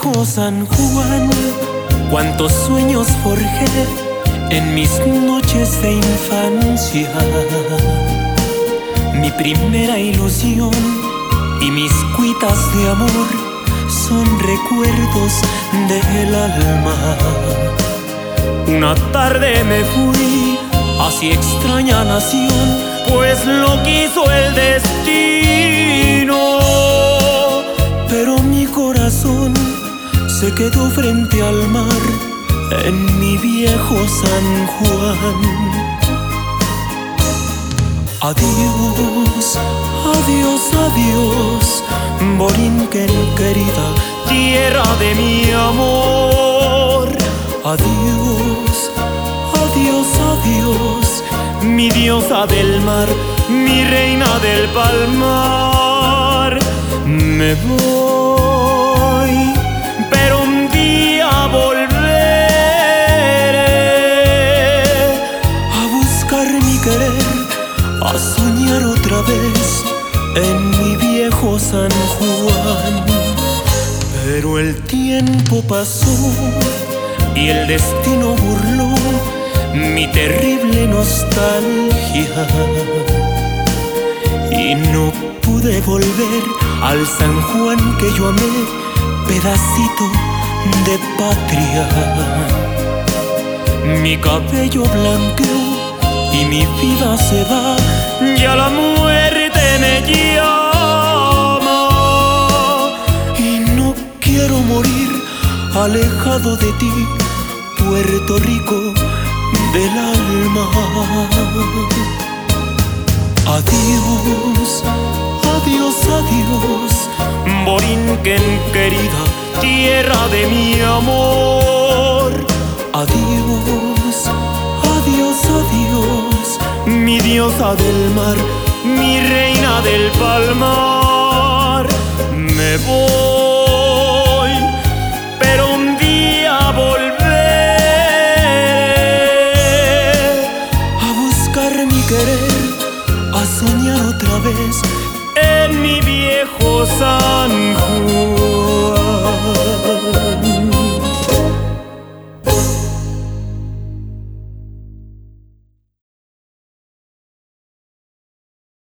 viejo San Juan, cuántos sueños forjé en mis noches de infancia. Mi primera ilusión y mis cuitas de amor son recuerdos del alma. Una tarde me fui hacia extraña nación, pues lo quiso el destino. Pero mi corazón se quedó frente al mar en mi viejo San Juan. Adiós, adiós, adiós, Borinquen querida, tierra de mi amor. Adiós, adiós, adiós, mi diosa del mar, mi reina del palmar. Me voy, pero un día volveré a buscar mi querer, a soñar otra vez en mi viejo San Juan. Pero el tiempo pasó y el destino burló mi terrible nostalgia, y no pude volver al San Juan que yo amé, pedacito de patria. Mi cabello blanqueó y mi vida se va, ya la muerte me llama. Y no quiero morir alejado de ti, Puerto Rico del alma. Adiós, adiós, adiós, Borinquen querida, tierra de mi amor. Adiós, adiós, adiós, mi diosa del mar, mi reina del palmar. Me voy, pero un día volveré a buscar mi querer, a soñar otra vez en mi viejo San Juan.